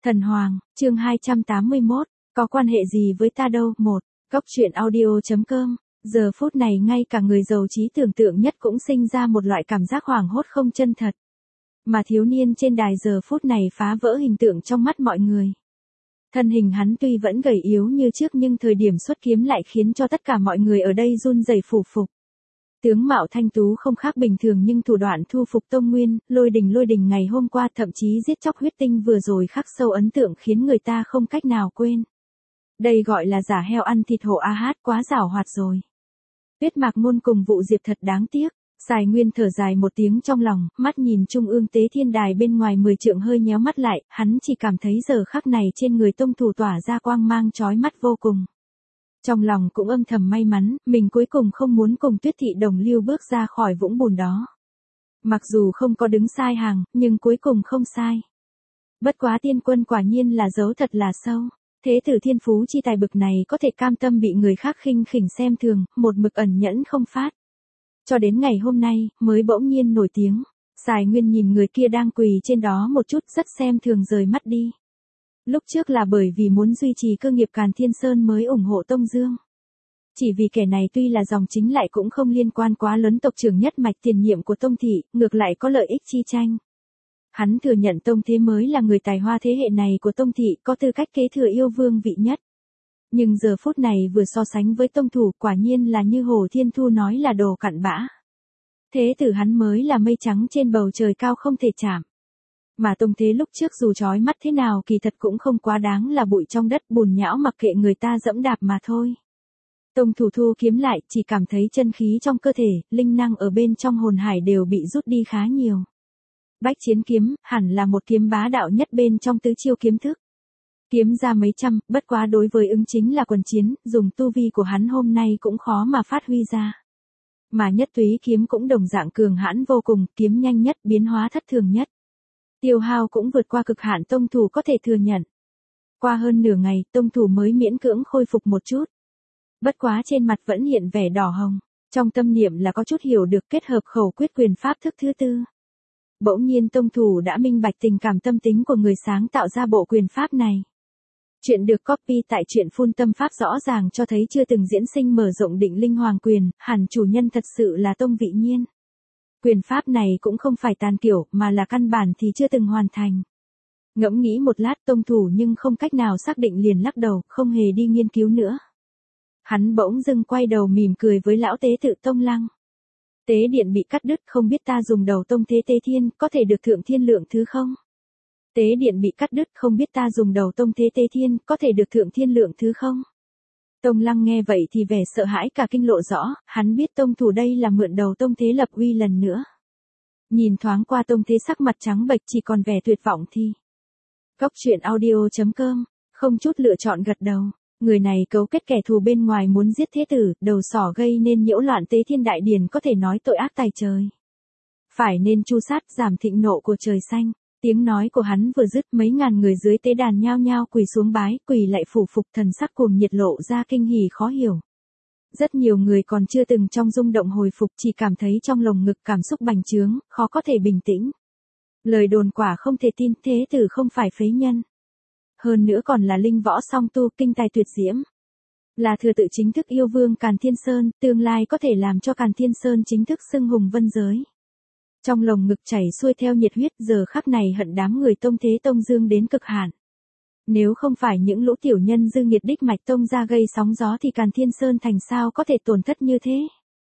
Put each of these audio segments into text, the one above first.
Thần Hoàng, chương 281, có quan hệ gì với ta đâu? Một, Cốc truyện audio.com, giờ phút này ngay cả người giàu trí tưởng tượng nhất cũng sinh ra một loại cảm giác hoảng hốt không chân thật. Mà thiếu niên trên đài giờ phút này phá vỡ hình tượng trong mắt mọi người. Thân hình hắn tuy vẫn gầy yếu như trước nhưng thời điểm xuất kiếm lại khiến cho tất cả mọi người ở đây run rẩy phủ phục. Tướng mạo thanh tú không khác bình thường nhưng thủ đoạn thu phục Tông Nguyên, lôi đình ngày hôm qua thậm chí giết chóc huyết tinh vừa rồi khắc sâu ấn tượng khiến người ta không cách nào quên. Đây gọi là giả heo ăn thịt hổ a hát, quá giảo hoạt rồi. Tuyết Mạc Ngôn cùng Vụ Diệp thật đáng tiếc. Sài Nguyên thở dài một tiếng trong lòng, mắt nhìn trung ương tế thiên đài bên ngoài 10 trượng hơi nhéo mắt lại, hắn chỉ cảm thấy giờ khắc này trên người tông thủ tỏa ra quang mang chói mắt vô cùng. Trong lòng cũng âm thầm may mắn, mình cuối cùng không muốn cùng Tuyết Thị Đồng Lưu bước ra khỏi vũng bùn đó. Mặc dù không có đứng sai hàng, nhưng cuối cùng không sai. Bất quá tiên quân quả nhiên là dấu thật là sâu. Thế tử thiên phú chi tài bực này có thể cam tâm bị người khác khinh khỉnh xem thường, một mực ẩn nhẫn không phát. Cho đến ngày hôm nay, mới bỗng nhiên nổi tiếng. Sài Nguyên nhìn người kia đang quỳ trên đó một chút rất xem thường rời mắt đi. Lúc trước là bởi vì muốn duy trì cơ nghiệp Càn Thiên Sơn mới ủng hộ Tông Dương. Chỉ vì kẻ này tuy là dòng chính lại cũng không liên quan quá lớn tộc trưởng nhất mạch tiền nhiệm của Tông Thị, ngược lại có lợi ích chi tranh. Hắn thừa nhận Tông Thế mới là người tài hoa thế hệ này của Tông Thị, có tư cách kế thừa yêu vương vị nhất. Nhưng giờ phút này vừa so sánh với tông thủ quả nhiên là như Hồ Thiên Thu nói là đồ cặn bã. Thế tử hắn mới là mây trắng trên bầu trời cao không thể chạm. Mà Tông Thế lúc trước dù chói mắt thế nào kỳ thật cũng không quá đáng là bụi trong đất bùn nhão mặc kệ người ta dẫm đạp mà thôi. Tông thủ thu kiếm lại chỉ cảm thấy chân khí trong cơ thể, linh năng ở bên trong hồn hải đều bị rút đi khá nhiều. Bách chiến kiếm, hẳn là một kiếm bá đạo nhất bên trong tứ chiêu kiếm thức. Kiếm ra mấy trăm, bất quá đối với ứng chính là quần chiến, dùng tu vi của hắn hôm nay cũng khó mà phát huy ra. Mà nhất túy kiếm cũng đồng dạng cường hãn vô cùng, kiếm nhanh nhất, biến hóa thất thường nhất. Tiêu hao cũng vượt qua cực hạn tông thủ có thể thừa nhận. Qua hơn nửa ngày, tông thủ mới miễn cưỡng khôi phục một chút. Bất quá trên mặt vẫn hiện vẻ đỏ hồng, trong tâm niệm là có chút hiểu được kết hợp khẩu quyết quyền pháp thức thứ tư. Bỗng nhiên tông thủ đã minh bạch tình cảm tâm tính của người sáng tạo ra bộ quyền pháp này. Chuyện được copy tại truyện Phun Tâm Pháp rõ ràng cho thấy chưa từng diễn sinh mở rộng định linh hoàng quyền, hẳn chủ nhân thật sự là Tông Vị Nhiên. Quyền pháp này cũng không phải tàn kiểu, mà là căn bản thì chưa từng hoàn thành. Ngẫm nghĩ một lát tông thủ nhưng không cách nào xác định liền lắc đầu, không hề đi nghiên cứu nữa. Hắn bỗng dưng quay đầu mỉm cười với lão tế tự Tông Lăng. Tế điện bị cắt đứt, không biết ta dùng đầu Tông Thế Tế Thiên, có thể được thượng thiên lượng thứ không? Tế điện bị cắt đứt, không biết ta dùng đầu Tông Thế Tế Thiên, có thể được thượng thiên lượng thứ không? Tông Lăng nghe vậy thì vẻ sợ hãi cả kinh lộ rõ, hắn biết tông thủ đây là mượn đầu Tông Thế lập uy lần nữa. Nhìn thoáng qua Tông Thế sắc mặt trắng bệch chỉ còn vẻ tuyệt vọng thì. Cốc truyện audio.com, không chút lựa chọn gật đầu. Người này cấu kết kẻ thù bên ngoài muốn giết thế tử, đầu sỏ gây nên nhiễu loạn Tế Thiên Đại Điển có thể nói tội ác tày trời. Phải nên tru sát giảm thịnh nộ của trời xanh. Tiếng nói của hắn vừa dứt mấy ngàn người dưới tế đàn nhao nhao quỳ xuống bái, quỳ lại phủ phục thần sắc cuồng nhiệt lộ ra kinh hỉ khó hiểu. Rất nhiều người còn chưa từng trong rung động hồi phục chỉ cảm thấy trong lồng ngực cảm xúc bành trướng, khó có thể bình tĩnh. Lời đồn quả không thể tin, thế tử không phải phế nhân. Hơn nữa còn là linh võ song tu kinh tài tuyệt diễm. Là thừa tự chính thức yêu vương Càn Thiên Sơn, tương lai có thể làm cho Càn Thiên Sơn chính thức xưng hùng vân giới. Trong lồng ngực chảy xuôi theo nhiệt huyết giờ khắc này hận đám người Tông Thế Tông Dương đến cực hạn. Nếu không phải những lũ tiểu nhân dư nghiệt đích mạch Tông ra gây sóng gió thì Càn Thiên Sơn thành sao có thể tổn thất như thế.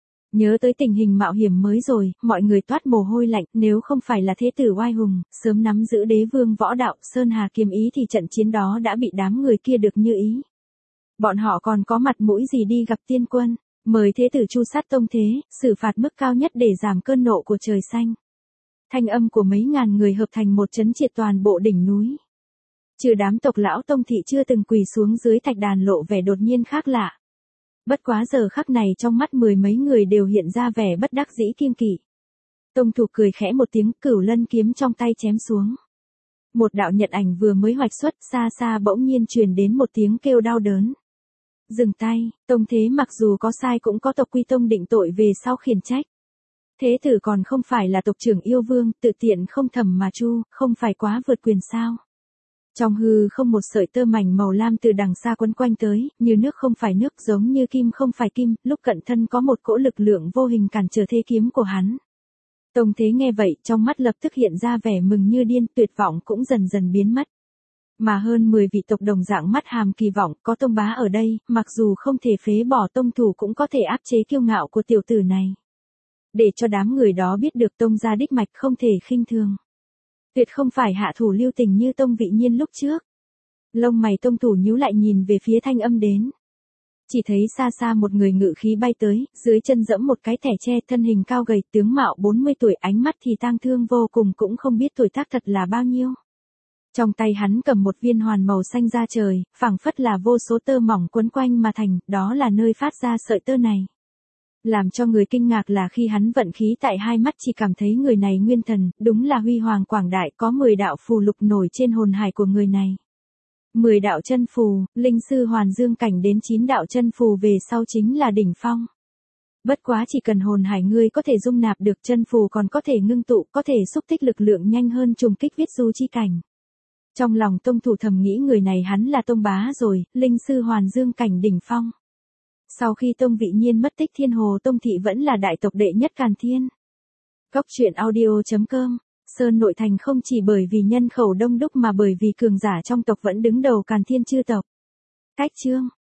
Nhớ tới tình hình mạo hiểm mới rồi, mọi người toát mồ hôi lạnh, nếu không phải là thế tử oai hùng, sớm nắm giữ đế vương võ đạo, Sơn Hà kiếm ý thì trận chiến đó đã bị đám người kia được như ý. Bọn họ còn có mặt mũi gì đi gặp tiên quân. Mời thế tử tru sát Tông Thế, xử phạt mức cao nhất để giảm cơn nộ của trời xanh. Thanh âm của mấy ngàn người hợp thành một chấn triệt toàn bộ đỉnh núi. Trừ đám tộc lão Tông Thị chưa từng quỳ xuống dưới thạch đàn lộ vẻ đột nhiên khác lạ. Bất quá giờ khắc này trong mắt mười mấy người đều hiện ra vẻ bất đắc dĩ kiêng kỵ. Tông thủ cười khẽ một tiếng, Cửu Lân kiếm trong tay chém xuống. Một đạo nhận ảnh vừa mới hoạch xuất, xa xa bỗng nhiên truyền đến một tiếng kêu đau đớn. Dừng tay, Tông Thế mặc dù có sai cũng có tộc quy tông định tội về sau khiển trách. Thế tử còn không phải là tộc trưởng yêu vương, tự tiện không thầm mà chu, không phải quá vượt quyền sao. Trong hư không một sợi tơ mảnh màu lam từ đằng xa quấn quanh tới, như nước không phải nước, giống như kim không phải kim, lúc cận thân có một cỗ lực lượng vô hình cản trở thế kiếm của hắn. Tông Thế nghe vậy, trong mắt lập tức hiện ra vẻ mừng như điên, tuyệt vọng cũng dần dần biến mất. Mà hơn 10 vị tộc đồng dạng mắt hàm kỳ vọng, có Tông Bá ở đây, mặc dù không thể phế bỏ Tông Thủ cũng có thể áp chế kiêu ngạo của tiểu tử này. Để cho đám người đó biết được Tông gia đích mạch không thể khinh thường. Tuyệt không phải hạ thủ lưu tình như Tông Vị Nhiên lúc trước. Lông mày Tông Thủ nhíu lại nhìn về phía Thanh Âm đến. Chỉ thấy xa xa một người ngự khí bay tới, dưới chân dẫm một cái thẻ tre, thân hình cao gầy, tướng mạo 40 tuổi, ánh mắt thì tang thương vô cùng, cũng không biết tuổi tác thật là bao nhiêu. Trong tay hắn cầm một viên hoàn màu xanh da trời, phảng phất là vô số tơ mỏng quấn quanh mà thành, đó là nơi phát ra sợi tơ này. Làm cho người kinh ngạc là khi hắn vận khí tại hai mắt chỉ cảm thấy người này nguyên thần, đúng là huy hoàng quảng đại, có 10 đạo phù lục nổi trên hồn hải của người này. 10 đạo chân phù, linh sư hoàn dương cảnh đến 9 đạo chân phù về sau chính là đỉnh phong. Bất quá chỉ cần hồn hải ngươi có thể dung nạp được chân phù còn có thể ngưng tụ, có thể xúc tích lực lượng nhanh hơn trùng kích viết du chi cảnh. Trong lòng Tông Thủ thầm nghĩ người này hắn là Tông Bá rồi, linh sư hoàn dương cảnh đỉnh phong. Sau khi Tông Vị Nhiên mất tích Thiên Hồ Tông Thị vẫn là đại tộc đệ nhất Càn Thiên. Cốc truyện audio.com, Sơn Nội Thành không chỉ bởi vì nhân khẩu đông đúc mà bởi vì cường giả trong tộc vẫn đứng đầu Càn Thiên chư tộc. Cách chương